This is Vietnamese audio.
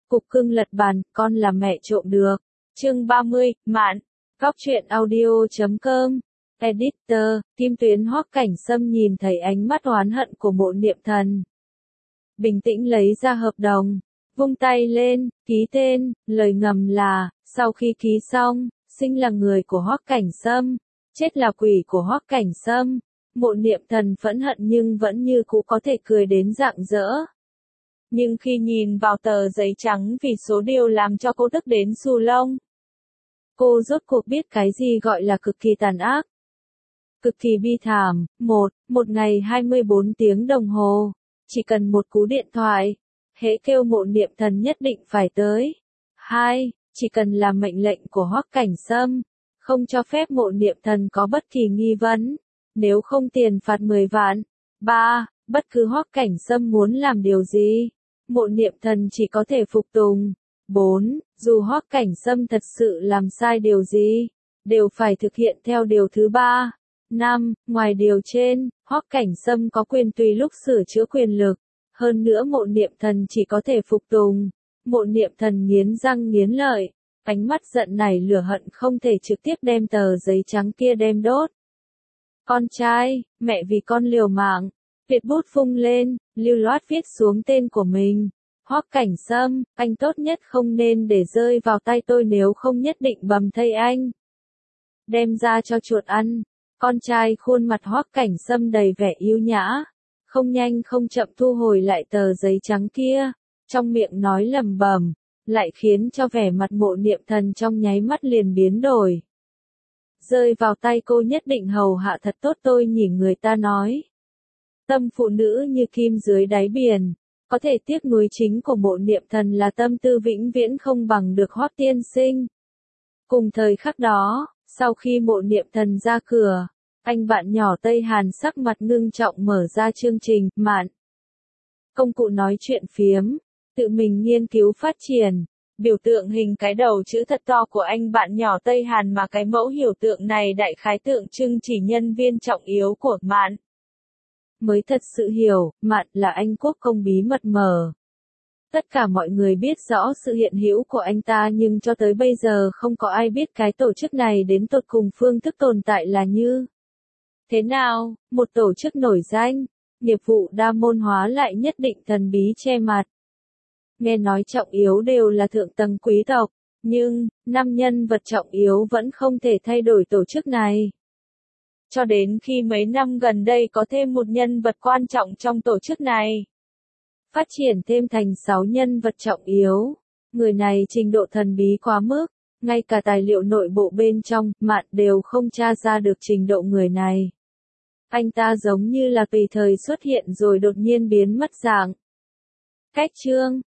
Cục cưng lật bàn, con là mẹ trộm được. Chương 30, Mạn. Góc truyện audio.com. Editor, Kim Tuyến Hoắc Cảnh Sâm nhìn thấy ánh mắt oán hận của Mộ Niệm Thần. Bình tĩnh lấy ra hợp đồng, vung tay lên, ký tên, lời ngầm là, sau khi ký xong, sinh là người của Hoắc Cảnh Sâm, chết là quỷ của Hoắc Cảnh Sâm. Mộ Niệm Thần phẫn hận nhưng vẫn như cũ có thể cười đến rạng rỡ. Nhưng khi nhìn vào tờ giấy trắng vì số điều làm cho cô tức đến xù lông. Cô rốt cuộc biết cái gì gọi là cực kỳ tàn ác. Cực kỳ bi thảm. Một ngày 24 tiếng đồng hồ. Chỉ cần một cú điện thoại. Hễ kêu Mộ Niệm Thần nhất định phải tới. 2. Chỉ cần là mệnh lệnh của Hoắc Cảnh Sâm. Không cho phép Mộ Niệm Thần có bất kỳ nghi vấn. Nếu không tiền phạt 10 vạn. 3. Bất cứ Hoắc Cảnh Sâm muốn làm điều gì. Mộ Niệm Thần chỉ có thể phục tùng. 4. Dù Hoắc Cảnh Sâm thật sự làm sai điều gì, đều phải thực hiện theo điều thứ 3. 5. Ngoài điều trên, Hoắc Cảnh Sâm có quyền tùy lúc sửa chữa quyền lực. Hơn nữa Mộ Niệm Thần chỉ có thể phục tùng. Mộ Niệm Thần nghiến răng nghiến lợi, ánh mắt giận nảy lửa hận không thể trực tiếp đem tờ giấy trắng kia đem đốt. Con trai, mẹ vì con liều mạng. Việt bút phung lên, lưu loát viết xuống tên của mình. Hoắc Cảnh Sâm, anh tốt nhất không nên để rơi vào tay tôi, nếu không nhất định bầm thây anh. Đem ra cho chuột ăn. Con trai khuôn mặt Hoắc Cảnh Sâm đầy vẻ yêu nhã. Không nhanh không chậm thu hồi lại tờ giấy trắng kia. Trong miệng nói lẩm bẩm, lại khiến cho vẻ mặt Mộ Niệm Thần trong nháy mắt liền biến đổi. Rơi vào tay cô nhất định hầu hạ thật tốt tôi nhỉ, người ta nói. Tâm phụ nữ như kim dưới đáy biển. Có thể tiếc nuối chính của Mộ Niệm Thần là tâm tư vĩnh viễn không bằng được Hoắc tiên sinh. Cùng thời khắc đó, sau khi Mộ Niệm Thần ra cửa, anh bạn nhỏ Tây Hàn sắc mặt ngưng trọng mở ra chương trình Mạn. Công cụ nói chuyện phiếm, tự mình nghiên cứu phát triển. Biểu tượng hình cái đầu chữ thật to của anh bạn nhỏ Tây Hàn, mà cái mẫu hiểu tượng này đại khái tượng trưng chỉ nhân viên trọng yếu của Mạn. Mới thật sự hiểu, Mạn là anh quốc công bí mật mờ. Tất cả mọi người biết rõ sự hiện hữu của anh ta, nhưng cho tới bây giờ không có ai biết cái tổ chức này đến tột cùng phương thức tồn tại là như thế nào. Một tổ chức nổi danh, nghiệp vụ đa môn hóa lại nhất định thần bí che mặt. Nghe nói trọng yếu đều là thượng tầng quý tộc, nhưng 5 nhân vật trọng yếu vẫn không thể thay đổi tổ chức này. Cho đến khi mấy năm gần đây có thêm một nhân vật quan trọng trong tổ chức này. Phát triển thêm thành 6 nhân vật trọng yếu. Người này trình độ thần bí quá mức, ngay cả tài liệu nội bộ bên trong, Mạn đều không tra ra được trình độ người này. Anh ta giống như là tùy thời xuất hiện rồi đột nhiên biến mất dạng. Cách chương